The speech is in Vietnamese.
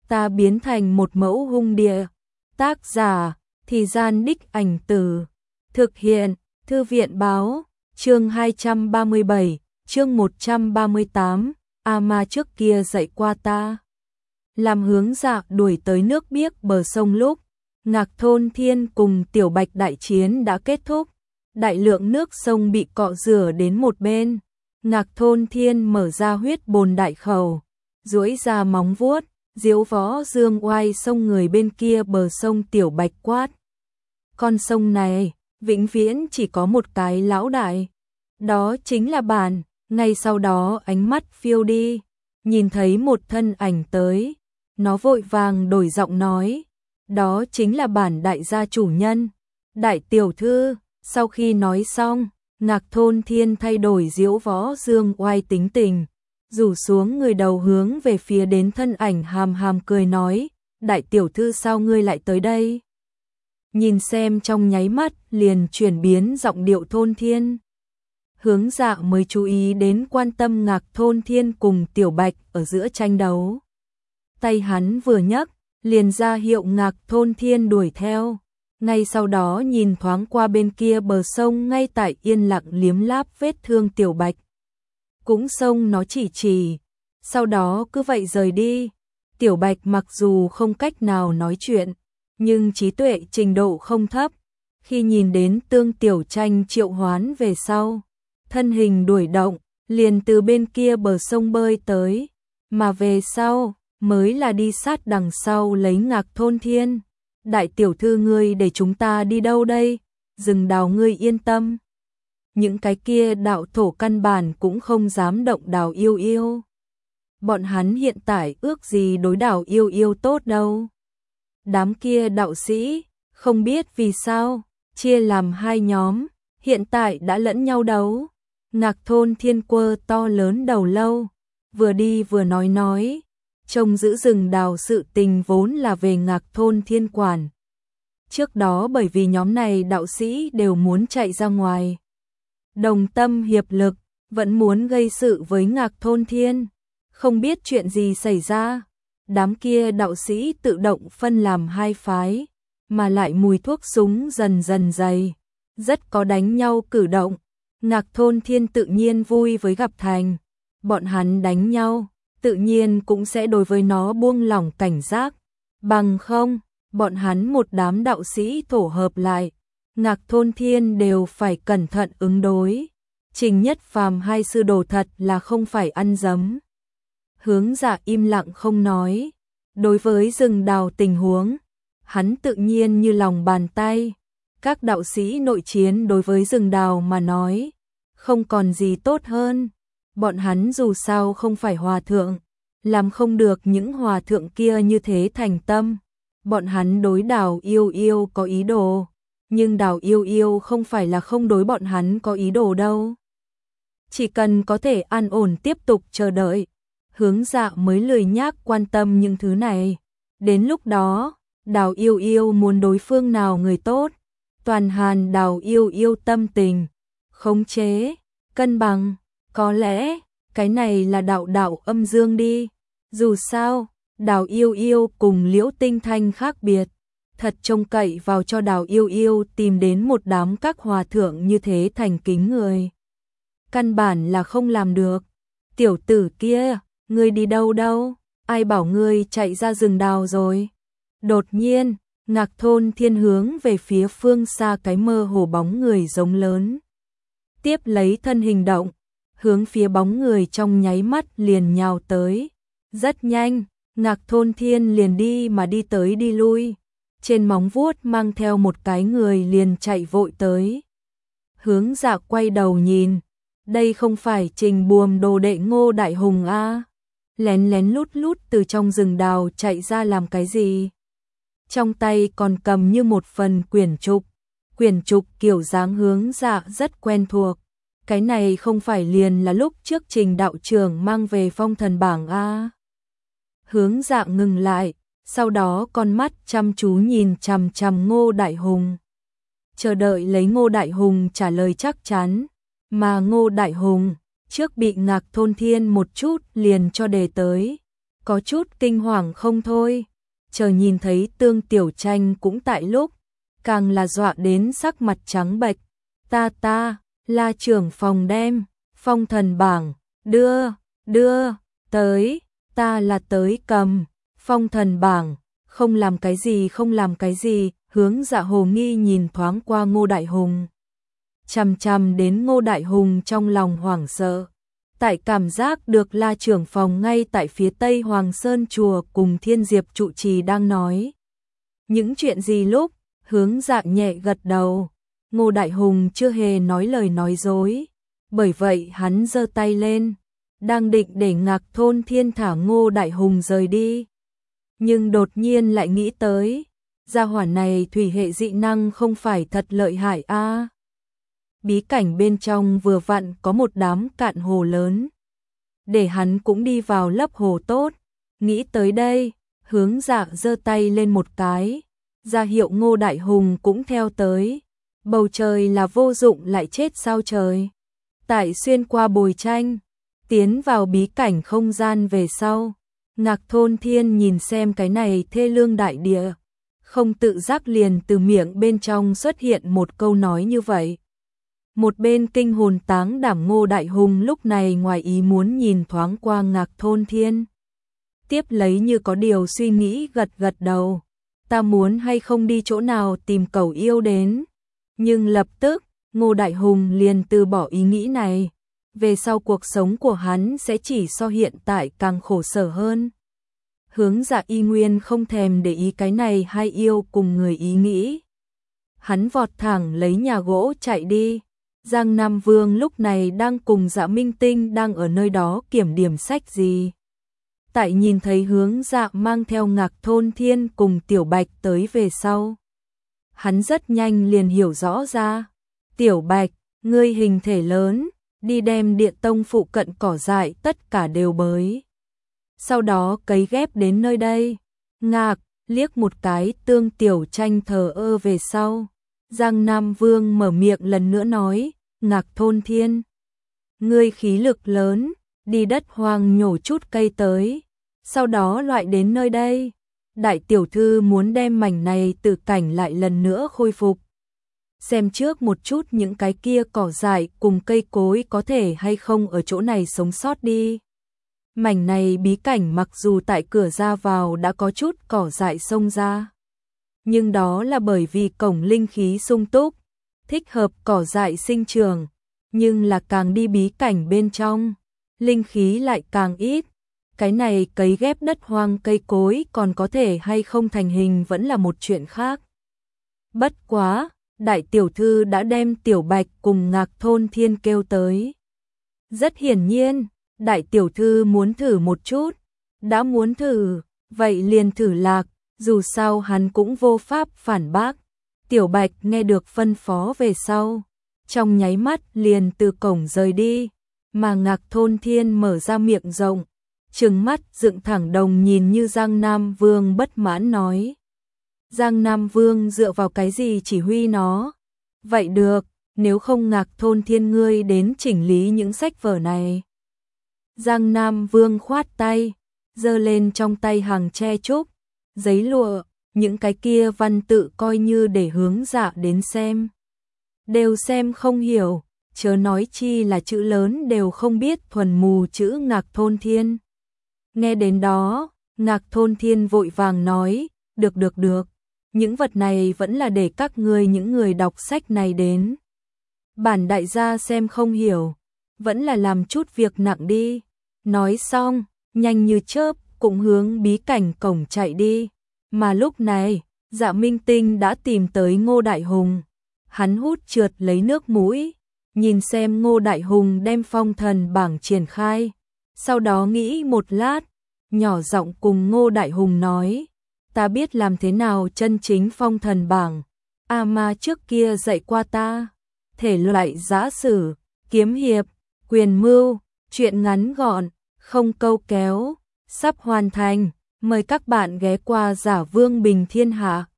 ta biến thành một mẫu hung địa. Tác giả, Thì Gian Đích Ảnh Từ. Thực hiện, Thư viện báo, chương 237, chương 138, mà trước kia dạy qua ta. Làm hướng dạ đuổi tới nước biếc bờ sông lúc, Ngạc Thôn Thiên cùng Tiểu Bạch đại chiến đã kết thúc. Đại lượng nước sông bị cọ rửa đến một bên. Ngạc Thôn Thiên mở ra huyết bồn đại khẩu, duỗi ra móng vuốt, diếu võ dương oai sông người bên kia bờ sông. Tiểu Bạch quát: con sông này, vĩnh viễn chỉ có một cái lão đại. Đó chính là bản. Ngay sau đó ánh mắt phiêu đi, nhìn thấy một thân ảnh tới. Nó vội vàng đổi giọng nói: đó chính là bản đại gia chủ nhân, đại tiểu thư. Sau khi nói xong, Ngạc Thôn Thiên thay đổi diếu võ dương oai tính tình, rủ xuống người đầu hướng về phía đến thân ảnh hàm hàm cười nói: đại tiểu thư sao ngươi lại tới đây? Nhìn xem trong nháy mắt liền chuyển biến giọng điệu Thôn Thiên. Hướng dạ mới chú ý đến quan tâm Ngạc Thôn Thiên cùng Tiểu Bạch ở giữa tranh đấu. Tay hắn vừa nhấc, liền ra hiệu Ngạc Thôn Thiên đuổi theo. Ngay sau đó nhìn thoáng qua bên kia bờ sông ngay tại yên lặng liếm láp vết thương Tiểu Bạch. Cũng xông nó chỉ, sau đó cứ vậy rời đi. Tiểu Bạch mặc dù không cách nào nói chuyện, nhưng trí tuệ trình độ không thấp. Khi nhìn đến Tương Tiểu Tranh triệu hoán về sau, thân hình đuổi động, liền từ bên kia bờ sông bơi tới, mà về sau mới là đi sát đằng sau lấy Ngạc Thôn Thiên. Đại tiểu thư ngươi để chúng ta đi đâu đây? Rừng đào ngươi yên tâm. Những cái kia đạo thổ căn bản cũng không dám động Đào Yêu Yêu. Bọn hắn hiện tại ước gì đối Đào Yêu Yêu tốt đâu. Đám kia đạo sĩ, không biết vì sao, chia làm hai nhóm, hiện tại đã lẫn nhau đấu. Ngạc Thôn Thiên quơ to lớn đầu lâu, vừa đi vừa nói, trông giữ rừng đào sự tình vốn là về Ngạc Thôn Thiên quản. Trước đó bởi vì nhóm này đạo sĩ đều muốn chạy ra ngoài, đồng tâm hiệp lực, vẫn muốn gây sự với Ngạc Thôn Thiên. Không biết chuyện gì xảy ra, đám kia đạo sĩ tự động phân làm hai phái, mà lại mùi thuốc súng dần dần dày, rất có đánh nhau cử động. Ngạc Thôn Thiên tự nhiên vui với gặp thành, bọn hắn đánh nhau, tự nhiên cũng sẽ đối với nó buông lỏng cảnh giác. Bằng không, bọn hắn một đám đạo sĩ tổ hợp lại, Ngạc Thôn Thiên đều phải cẩn thận ứng đối. Trình Nhất Phàm hai sư đồ thật là không phải ăn dấm. Hướng dạ im lặng không nói. Đối với rừng đào tình huống, hắn tự nhiên như lòng bàn tay. Các đạo sĩ nội chiến đối với rừng đào mà nói, không còn gì tốt hơn. Bọn hắn dù sao không phải hòa thượng, làm không được những hòa thượng kia như thế thành tâm. Bọn hắn đối Đào Yêu Yêu có ý đồ, nhưng Đào Yêu Yêu không phải là không đối bọn hắn có ý đồ đâu. Chỉ cần có thể an ổn tiếp tục chờ đợi, hướng dạ mới lười nhác quan tâm những thứ này. Đến lúc đó, Đào Yêu Yêu muốn đối phương nào người tốt, toàn hàn Đào Yêu Yêu tâm tình, khống chế, cân bằng. Có lẽ, cái này là đạo âm dương đi. Dù sao, Đào Yêu Yêu cùng Liễu Tinh Thanh khác biệt. Thật trông cậy vào cho Đào Yêu Yêu tìm đến một đám các hòa thượng như thế thành kính người. Căn bản là không làm được. Tiểu tử kia, ngươi đi đâu đâu? Ai bảo ngươi chạy ra rừng đào rồi? Đột nhiên, Ngạc Thôn Thiên hướng về phía phương xa cái mơ hồ bóng người giống lớn. Tiếp lấy thân hình động, hướng phía bóng người trong nháy mắt liền nhào tới. Rất nhanh, Ngạc Thôn Thiên liền đi mà đi tới đi lui. Trên móng vuốt mang theo một cái người liền chạy vội tới. Hướng dạ quay đầu nhìn. Đây không phải Trình Buồm đồ đệ Ngô Đại Hùng a? Lén lén lút lút từ trong rừng đào chạy ra làm cái gì? Trong tay còn cầm như một phần quyển trục. Quyển trục kiểu dáng hướng dạ rất quen thuộc. Cái này không phải liền là lúc trước Trình đạo trưởng mang về phong thần bảng a? Hướng dạ ngừng lại, sau đó con mắt chăm chú nhìn chằm chằm Ngô Đại Hùng. Chờ đợi lấy Ngô Đại Hùng trả lời chắc chắn, mà Ngô Đại Hùng trước bị Ngạc Thôn Thiên một chút liền cho đề tới. có chút kinh hoàng không thôi, chờ nhìn thấy Tương Tiểu Tranh cũng tại lúc, càng là dọa đến sắc mặt trắng bệch. Ta, La trưởng phòng đem phong thần bảng, đưa, tới, ta là tới cầm, phong thần bảng, không làm cái gì, Hướng Dạ hồ nghi nhìn thoáng qua Ngô Đại Hùng. Chằm chằm đến Ngô Đại Hùng trong lòng hoảng sợ, tại cảm giác được La trưởng phòng ngay tại phía tây Hoàng Sơn chùa cùng Thiên Diệp trụ trì đang nói những chuyện gì lúc, Hướng Dạ nhẹ gật đầu. Ngô Đại Hùng chưa hề nói lời nói dối, bởi vậy hắn giơ tay lên, đang định để Ngạc Thôn Thiên thả Ngô Đại Hùng rời đi. Nhưng đột nhiên lại nghĩ tới, gia hỏa này thủy hệ dị năng không phải thật lợi hại a. Bí cảnh bên trong vừa vặn có một đám cạn hồ lớn, để hắn cũng đi vào lấp hồ tốt. Nghĩ tới đây, Hướng Dạ giơ tay lên một cái, ra hiệu Ngô Đại Hùng cũng theo tới. Bầu trời là vô dụng lại chết sao trời. Tại xuyên qua bồi tranh, tiến vào bí cảnh không gian về sau, Ngạc Thôn Thiên nhìn xem cái này thê lương đại địa, không tự giác liền từ miệng bên trong xuất hiện một câu nói như vậy. Một bên kinh hồn táng đảm Ngô Đại Hùng lúc này ngoài ý muốn nhìn thoáng qua Ngạc Thôn Thiên. Tiếp lấy như có điều suy nghĩ gật đầu. Ta muốn hay không đi chỗ nào tìm cẩu yêu đến. Nhưng lập tức, Ngô Đại Hùng liền từ bỏ ý nghĩ này. Về sau cuộc sống của hắn sẽ chỉ so hiện tại càng khổ sở hơn. Hướng Dạ y nguyên không thèm để ý cái này hai yêu cùng người ý nghĩ. Hắn vọt thẳng lấy nhà gỗ chạy đi. Giang Nam Vương lúc này đang cùng Dạ Minh Tinh đang ở nơi đó kiểm điểm sách gì. Tại nhìn thấy Hướng Dạ mang theo Ngạc Thôn Thiên cùng Tiểu Bạch tới về sau. Hắn rất nhanh liền hiểu rõ ra. Tiểu Bạch, ngươi hình thể lớn, đi đem Điện Tông phụ cận cỏ dại tất cả đều bới. Sau đó cấy ghép đến nơi đây. Ngạc, liếc một cái Tương Tiểu Tranh thờ ơ về sau. Giang Nam Vương mở miệng lần nữa nói, Ngạc Thôn Thiên, ngươi khí lực lớn, đi đất hoang nhổ chút cây tới, sau đó loại đến nơi đây. Đại tiểu thư muốn đem mảnh này từ cảnh lại lần nữa khôi phục. Xem trước một chút những cái kia cỏ dại cùng cây cối có thể hay không ở chỗ này sống sót đi. Mảnh này bí cảnh mặc dù tại cửa ra vào đã có chút cỏ dại xông ra, nhưng đó là bởi vì cổng linh khí sung túc, thích hợp cỏ dại sinh trưởng, nhưng là càng đi bí cảnh bên trong, linh khí lại càng ít. Cái này cấy ghép đất hoang cây cối còn có thể hay không thành hình vẫn là một chuyện khác. Bất quá, đại tiểu thư đã đem Tiểu Bạch cùng Ngạc Thôn Thiên kêu tới. Rất hiển nhiên, đại tiểu thư muốn thử một chút, đã muốn thử, vậy liền thử lạc, dù sao hắn cũng vô pháp phản bác. Tiểu Bạch nghe được phân phó về sau, trong nháy mắt liền từ cổng rời đi, mà Ngạc Thôn Thiên mở ra miệng rộng, trừng mắt dựng thẳng đồng nhìn như Giang Nam Vương bất mãn nói. Giang Nam Vương dựa vào cái gì chỉ huy nó? Vậy được, nếu không Ngạc Thôn Thiên ngươi đến chỉnh lý những sách vở này. Giang Nam Vương khoát tay, giơ lên trong tay hàng tre trúc, giấy lụa, những cái kia văn tự coi như để Hướng Dạ đến xem. Đều xem không hiểu, chớ nói chi là chữ lớn đều không biết thuần mù chữ Ngạc Thôn Thiên. Nghe đến đó, Ngạc Thôn Thiên vội vàng nói, được, những vật này vẫn là để các ngươi những người đọc sách này đến. Bản đại gia xem không hiểu, vẫn là làm chút việc nặng đi. Nói xong, nhanh như chớp, cũng hướng bí cảnh cổng chạy đi. Mà lúc này, Dạ Minh Tinh đã tìm tới Ngô Đại Hùng. Hắn hút trượt lấy nước mũi, nhìn xem Ngô Đại Hùng đem phong thần bảng triển khai. Sau đó nghĩ một lát, nhỏ giọng cùng Ngô Đại Hùng nói, ta biết làm thế nào chân chính phong thần bảng. A Ma trước kia dạy qua ta, thể loại giã sử, kiếm hiệp, quyền mưu, truyện ngắn gọn, không câu kéo, sắp hoàn thành. Mời các bạn ghé qua Giả Vương Bình Thiên Hạ.